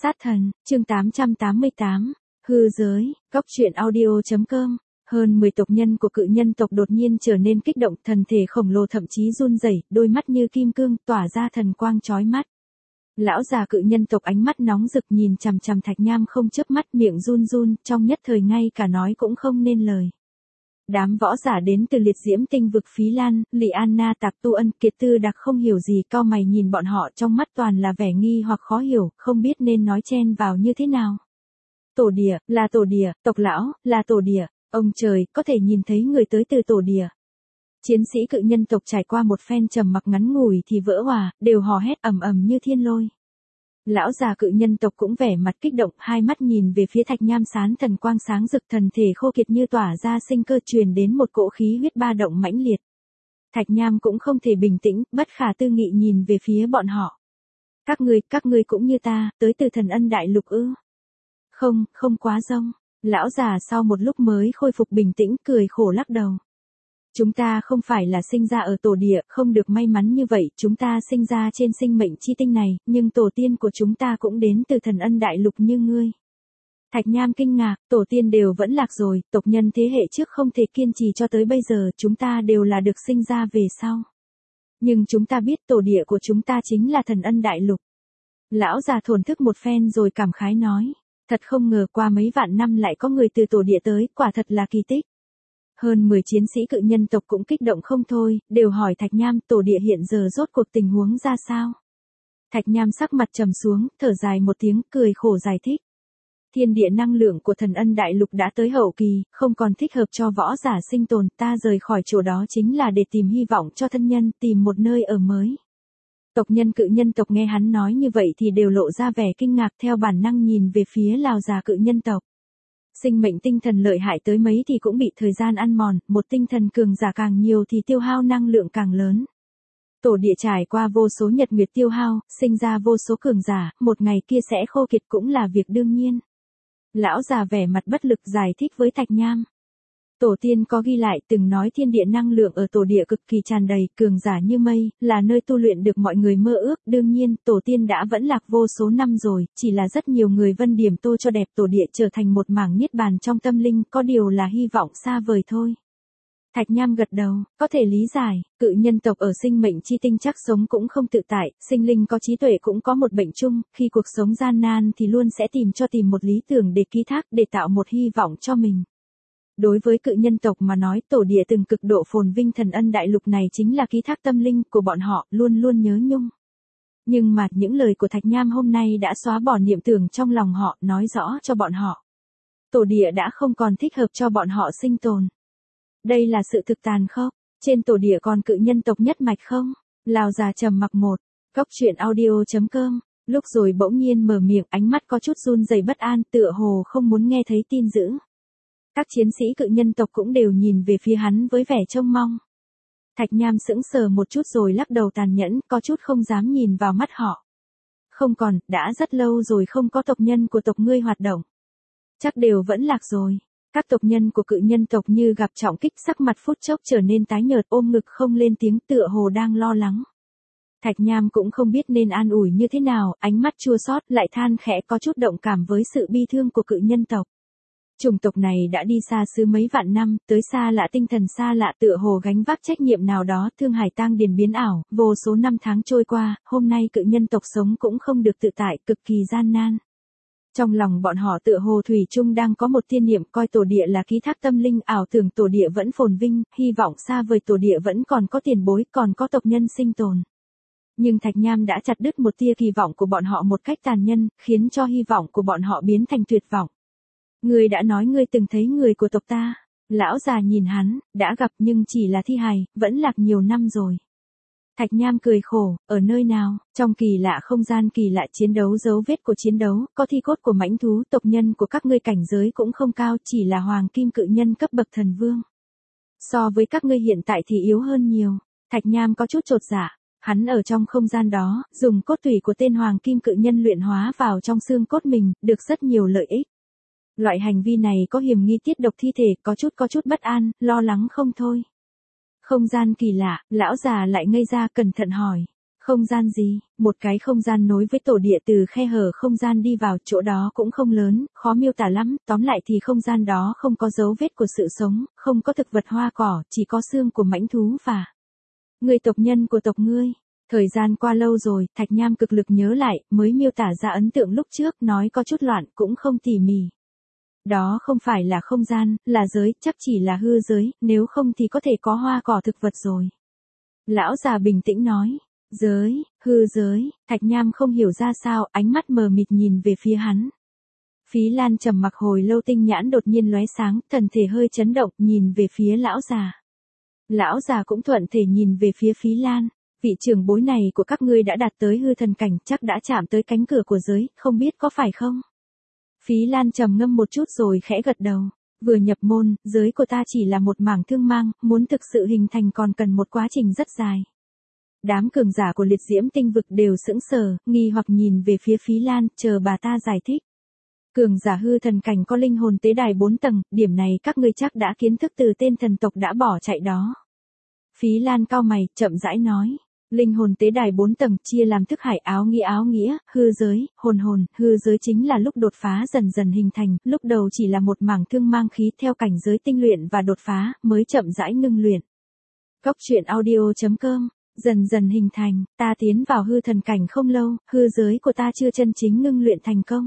Sát thần, chương 888, hư giới, góc truyện audio.com. Hơn 10 tộc nhân của cự nhân tộc đột nhiên trở nên kích động, thân thể khổng lồ thậm chí run rẩy, đôi mắt như kim cương, tỏa ra thần quang chói mắt. Lão già cự nhân tộc ánh mắt nóng rực nhìn chằm chằm Thạch Nham không chớp mắt, miệng run run, trong nhất thời ngay cả nói cũng không nên lời. Đám võ giả đến từ liệt diễm tinh vực Phí Lan, Lị Anna, Tạp Tu Ân, Kiệt Tư Đặc không hiểu gì, cau mày nhìn bọn họ, trong mắt toàn là vẻ nghi hoặc khó hiểu, không biết nên nói chen vào như thế nào. Tổ địa, là tổ địa, tộc lão, là tổ địa, ông trời, có thể nhìn thấy người tới từ tổ địa. Chiến sĩ cự nhân tộc trải qua một phen trầm mặc ngắn ngủi thì vỡ òa, đều hò hét ầm ầm như thiên lôi. Lão già cự nhân tộc cũng vẻ mặt kích động, hai mắt nhìn về phía Thạch Nham sán thần quang sáng rực, thần thể khô kiệt như tỏa ra sinh cơ, truyền đến một cỗ khí huyết ba động mãnh liệt. Thạch Nham cũng không thể bình tĩnh, bất khả tư nghị nhìn về phía bọn họ. Các ngươi cũng như ta, tới từ Thần Ân Đại Lục ư? Không quá rông. Lão già sau một lúc mới khôi phục bình tĩnh, cười khổ lắc đầu. Chúng ta không phải là sinh ra ở tổ địa, không được may mắn như vậy, chúng ta sinh ra trên sinh mệnh chi tinh này, nhưng tổ tiên của chúng ta cũng đến từ Thần Ân Đại Lục như ngươi. Thạch Nham kinh ngạc, tổ tiên đều vẫn lạc rồi, tộc nhân thế hệ trước không thể kiên trì cho tới bây giờ, chúng ta đều là được sinh ra về sau. Nhưng chúng ta biết tổ địa của chúng ta chính là Thần Ân Đại Lục. Lão già thổn thức một phen rồi cảm khái nói, thật không ngờ qua mấy vạn năm lại có người từ tổ địa tới, quả thật là kỳ tích. Hơn 10 chiến sĩ cự nhân tộc cũng kích động không thôi, đều hỏi Thạch Nham tổ địa hiện giờ rốt cuộc tình huống ra sao. Thạch Nham sắc mặt trầm xuống, thở dài một tiếng, cười khổ giải thích. Thiên địa năng lượng của Thần Ân Đại Lục đã tới hậu kỳ, không còn thích hợp cho võ giả sinh tồn, ta rời khỏi chỗ đó chính là để tìm hy vọng cho thân nhân, tìm một nơi ở mới. Tộc nhân cự nhân tộc nghe hắn nói như vậy thì đều lộ ra vẻ kinh ngạc, theo bản năng nhìn về phía lão già cự nhân tộc. Sinh mệnh tinh thần lợi hại tới mấy thì cũng bị thời gian ăn mòn, một tinh thần cường giả càng nhiều thì tiêu hao năng lượng càng lớn. Tổ địa trải qua vô số nhật nguyệt tiêu hao, sinh ra vô số cường giả, một ngày kia sẽ khô kiệt cũng là việc đương nhiên. Lão già vẻ mặt bất lực giải thích với Thạch Nham. Tổ tiên có ghi lại từng nói thiên địa năng lượng ở tổ địa cực kỳ tràn đầy, cường giả như mây, là nơi tu luyện được mọi người mơ ước, đương nhiên, tổ tiên đã vẫn lạc vô số năm rồi, chỉ là rất nhiều người vân điểm tô cho đẹp tổ địa trở thành một mảng niết bàn trong tâm linh, có điều là hy vọng xa vời thôi. Thạch Nham gật đầu, có thể lý giải, cự nhân tộc ở sinh mệnh chi tinh chắc sống cũng không tự tại, sinh linh có trí tuệ cũng có một bệnh chung, khi cuộc sống gian nan thì luôn sẽ tìm một lý tưởng để ký thác, để tạo một hy vọng cho mình. Đối với cự nhân tộc mà nói, tổ địa từng cực độ phồn vinh Thần Ân Đại Lục này chính là ký thác tâm linh của bọn họ, luôn luôn nhớ nhung. Nhưng mà những lời của Thạch Nham hôm nay đã xóa bỏ niệm tưởng trong lòng họ, nói rõ cho bọn họ. Tổ địa đã không còn thích hợp cho bọn họ sinh tồn. Đây là sự thực tàn khốc, trên tổ địa còn cự nhân tộc nhất mạch không? Lão già trầm mặc một, góc truyện audio.com, lúc rồi bỗng nhiên mở miệng, ánh mắt có chút run rẩy bất an, tựa hồ không muốn nghe thấy tin dữ. Các chiến sĩ cự nhân tộc cũng đều nhìn về phía hắn với vẻ trông mong. Thạch Nham sững sờ một chút rồi lắc đầu tàn nhẫn, có chút không dám nhìn vào mắt họ. Không còn, đã rất lâu rồi không có tộc nhân của tộc ngươi hoạt động. Chắc đều vẫn lạc rồi. Các tộc nhân của cự nhân tộc như gặp trọng kích, sắc mặt phút chốc trở nên tái nhợt, ôm ngực không lên tiếng, tựa hồ đang lo lắng. Thạch Nham cũng không biết nên an ủi như thế nào, ánh mắt chua xót, lại than khẽ, có chút động cảm với sự bi thương của cự nhân tộc. Chủng tộc này đã đi xa xứ mấy vạn năm, tới xa lạ, tinh thần xa lạ, tựa hồ gánh vác trách nhiệm nào đó, thương hải tang điền biến ảo, vô số năm tháng trôi qua, hôm nay cự nhân tộc sống cũng không được tự tại, cực kỳ gian nan. Trong lòng bọn họ tựa hồ thủy chung đang có một thiên niệm, coi tổ địa là ký thác tâm linh, ảo tưởng tổ địa vẫn phồn vinh, hy vọng xa vời tổ địa vẫn còn có tiền bối, còn có tộc nhân sinh tồn. Nhưng Thạch Nham đã chặt đứt một tia kỳ vọng của bọn họ một cách tàn nhẫn, khiến cho hy vọng của bọn họ biến thành tuyệt vọng. Ngươi đã nói ngươi từng thấy người của tộc ta. Lão già nhìn hắn, đã gặp nhưng chỉ là thi hài, vẫn lạc nhiều năm rồi. Thạch Nham cười khổ, ở nơi nào, trong kỳ lạ không gian kỳ lạ, chiến đấu dấu vết của chiến đấu, có thi cốt của mãnh thú, tộc nhân của các ngươi cảnh giới cũng không cao, chỉ là hoàng kim cự nhân cấp bậc thần vương. So với các ngươi hiện tại thì yếu hơn nhiều. Thạch Nham có chút chột dạ, hắn ở trong không gian đó, dùng cốt tủy của tên hoàng kim cự nhân luyện hóa vào trong xương cốt mình, được rất nhiều lợi ích. Loại hành vi này có hiểm nghi tiết độc thi thể, có chút bất an, lo lắng không thôi. Không gian kỳ lạ, lão già lại ngây ra cẩn thận hỏi. Không gian gì? Một cái không gian nối với tổ địa, từ khe hở không gian đi vào, chỗ đó cũng không lớn, khó miêu tả lắm, tóm lại thì không gian đó không có dấu vết của sự sống, không có thực vật hoa cỏ, chỉ có xương của mãnh thú và người tộc nhân của tộc ngươi. Thời gian qua lâu rồi, Thạch Nham cực lực nhớ lại, mới miêu tả ra ấn tượng lúc trước, nói có chút loạn, cũng không tỉ mỉ. Đó không phải là không gian, là giới, chắc chỉ là hư giới, nếu không thì có thể có hoa cỏ thực vật rồi. Lão già bình tĩnh nói, giới, hư giới, Thạch Nham không hiểu ra sao, ánh mắt mờ mịt nhìn về phía hắn. Phí Lan trầm mặc hồi lâu, tinh nhãn đột nhiên lóe sáng, thần thể hơi chấn động, nhìn về phía lão già. Lão già cũng thuận thể nhìn về phía Phí Lan. Vị trưởng bối này của các ngươi đã đạt tới hư thần cảnh, chắc đã chạm tới cánh cửa của giới, không biết có phải không? Phí Lan trầm ngâm một chút rồi khẽ gật đầu. Vừa nhập môn, giới của ta chỉ là một mảng thương mang, muốn thực sự hình thành còn cần một quá trình rất dài. Đám cường giả của liệt diễm tinh vực đều sững sờ, nghi hoặc nhìn về phía Phí Lan, chờ bà ta giải thích. Cường giả hư thần cảnh có linh hồn tế đài 4 tầng, điểm này các ngươi chắc đã kiến thức từ tên thần tộc đã bỏ chạy đó. Phí Lan cau mày, chậm rãi nói. Linh hồn tế đài 4 tầng chia làm thức hải, áo nghĩa, hư giới, hồn, hư giới chính là lúc đột phá dần dần hình thành, lúc đầu chỉ là một mảng thương mang khí, theo cảnh giới tinh luyện và đột phá, mới chậm rãi ngưng luyện. Góc truyện audio.com, dần dần hình thành, ta tiến vào hư thần cảnh không lâu, hư giới của ta chưa chân chính ngưng luyện thành công.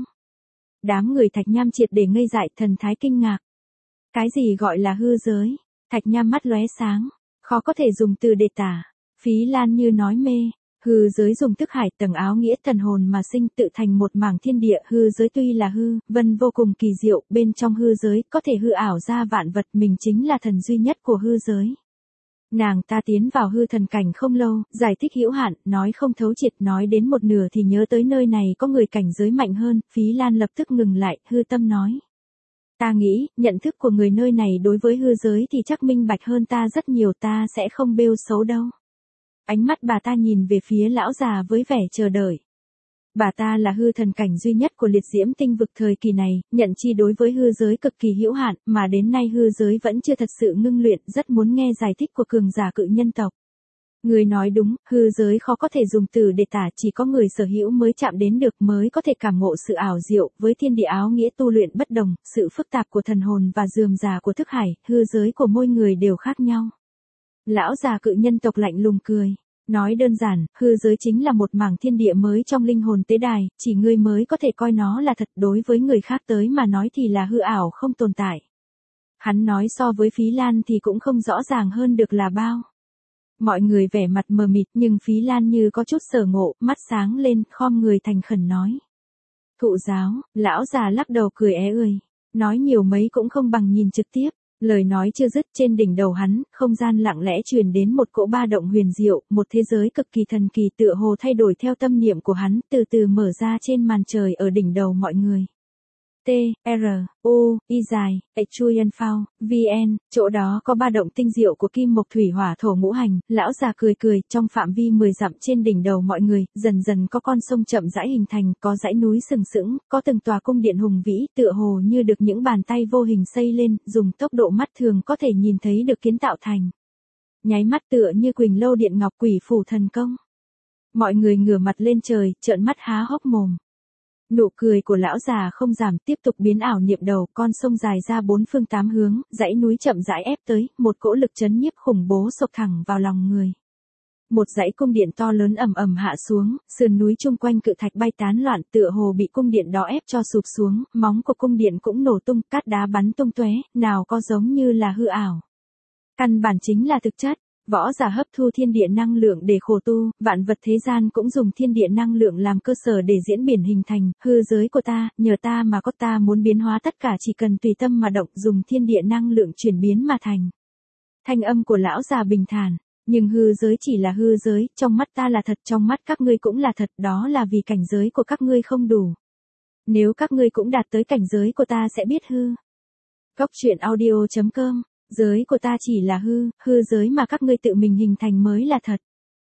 Đám người Thạch Nham triệt để ngây dại, thần thái kinh ngạc. Cái gì gọi là hư giới? Thạch Nham mắt lóe sáng, khó có thể dùng từ để tả. Phí Lan như nói mê, hư giới dùng thức hải, tầng áo nghĩa, thần hồn mà sinh, tự thành một mảng thiên địa. Hư giới tuy là hư vân vô cùng kỳ diệu, bên trong hư giới có thể hư ảo ra vạn vật, mình chính là thần duy nhất của hư giới. Nàng ta tiến vào hư thần cảnh không lâu, giải thích hữu hạn, nói không thấu triệt, nói đến một nửa thì nhớ tới nơi này có người cảnh giới mạnh hơn. Phí Lan lập tức ngừng lại, hư tâm nói. Ta nghĩ, nhận thức của người nơi này đối với hư giới thì chắc minh bạch hơn ta rất nhiều, ta sẽ không bêu xấu đâu. Ánh mắt bà ta nhìn về phía lão già với vẻ chờ đợi. Bà ta là hư thần cảnh duy nhất của liệt diễm tinh vực thời kỳ này, nhận chi đối với hư giới cực kỳ hữu hạn, mà đến nay hư giới vẫn chưa thật sự ngưng luyện, rất muốn nghe giải thích của cường giả cự nhân tộc. Người nói đúng, hư giới khó có thể dùng từ để tả, chỉ có người sở hữu mới chạm đến được, mới có thể cảm ngộ sự ảo diệu, với thiên địa áo nghĩa tu luyện bất đồng, sự phức tạp của thần hồn và rườm rà của thức hải, hư giới của mỗi người đều khác nhau. Lão già cự nhân tộc lạnh lùng cười. Nói đơn giản, hư giới chính là một mảng thiên địa mới trong linh hồn tế đài, chỉ ngươi mới có thể coi nó là thật, đối với người khác tới mà nói thì là hư ảo không tồn tại. Hắn nói so với Phí Lan thì cũng không rõ ràng hơn được là bao. Mọi người vẻ mặt mờ mịt, nhưng Phí Lan như có chút sở ngộ, mắt sáng lên, khom người thành khẩn nói. Thụ giáo, lão già lắc đầu cười é ươi. Nói nhiều mấy cũng không bằng nhìn trực tiếp. Lời nói chưa dứt, trên đỉnh đầu hắn, không gian lặng lẽ truyền đến một cỗ ba động huyền diệu, một thế giới cực kỳ thần kỳ tựa hồ thay đổi theo tâm niệm của hắn, từ từ mở ra trên màn trời ở đỉnh đầu mọi người. T, R, U, Y dài, Chuyen Phao, VN, chỗ đó có ba động tinh diệu của kim mộc thủy hỏa thổ ngũ hành. Lão già cười cười, trong phạm vi 10 dặm trên đỉnh đầu mọi người, dần dần có con sông chậm rãi hình thành, có dãy núi sừng sững, có từng tòa cung điện hùng vĩ, tựa hồ như được những bàn tay vô hình xây lên, dùng tốc độ mắt thường có thể nhìn thấy được kiến tạo thành. Nháy mắt tựa như Quỳnh Lâu Điện Ngọc, Quỷ Phủ Thần Công. Mọi người ngửa mặt lên trời, trợn mắt há hốc mồm. Nụ cười của lão già không giảm, tiếp tục biến ảo niệm đầu, con sông dài ra 4 phương 8 hướng, dãy núi chậm rãi ép tới, một cỗ lực chấn nhiếp khủng bố sộc thẳng vào lòng người. Một dãy cung điện to lớn ầm ầm hạ xuống, sườn núi chung quanh cự thạch bay tán loạn, tựa hồ bị cung điện đó ép cho sụp xuống, móng của cung điện cũng nổ tung, cát đá bắn tung tóe, nào có giống như là hư ảo. Căn bản chính là thực chất. Võ giả hấp thu thiên địa năng lượng để khổ tu, vạn vật thế gian cũng dùng thiên địa năng lượng làm cơ sở để diễn biển hình thành. Hư giới của ta, nhờ ta mà có, ta muốn biến hóa tất cả chỉ cần tùy tâm mà động, dùng thiên địa năng lượng chuyển biến mà thành. Thanh âm của lão già bình thản, nhưng hư giới chỉ là hư giới, trong mắt ta là thật, trong mắt các ngươi cũng là thật, đó là vì cảnh giới của các ngươi không đủ. Nếu các ngươi cũng đạt tới cảnh giới của ta sẽ biết hư. Góc truyện audio.com, giới của ta chỉ là hư giới mà các ngươi tự mình hình thành mới là thật.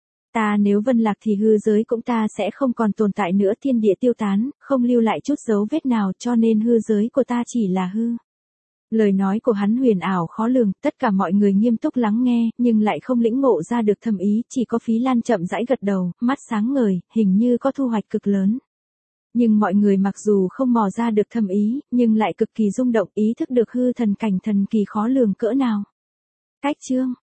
Ta nếu vân lạc thì hư giới cũng ta sẽ không còn tồn tại nữa, thiên địa tiêu tán, không lưu lại chút dấu vết nào, cho nên hư giới của ta chỉ là hư. Lời nói của hắn huyền ảo khó lường, tất cả mọi người nghiêm túc lắng nghe, nhưng lại không lĩnh ngộ ra được thâm ý, chỉ có Phí Lan chậm rãi gật đầu, mắt sáng ngời, hình như có thu hoạch cực lớn. Nhưng mọi người mặc dù không mò ra được thâm ý, nhưng lại cực kỳ rung động, ý thức được hư thần cảnh thần kỳ khó lường cỡ nào. Cách chương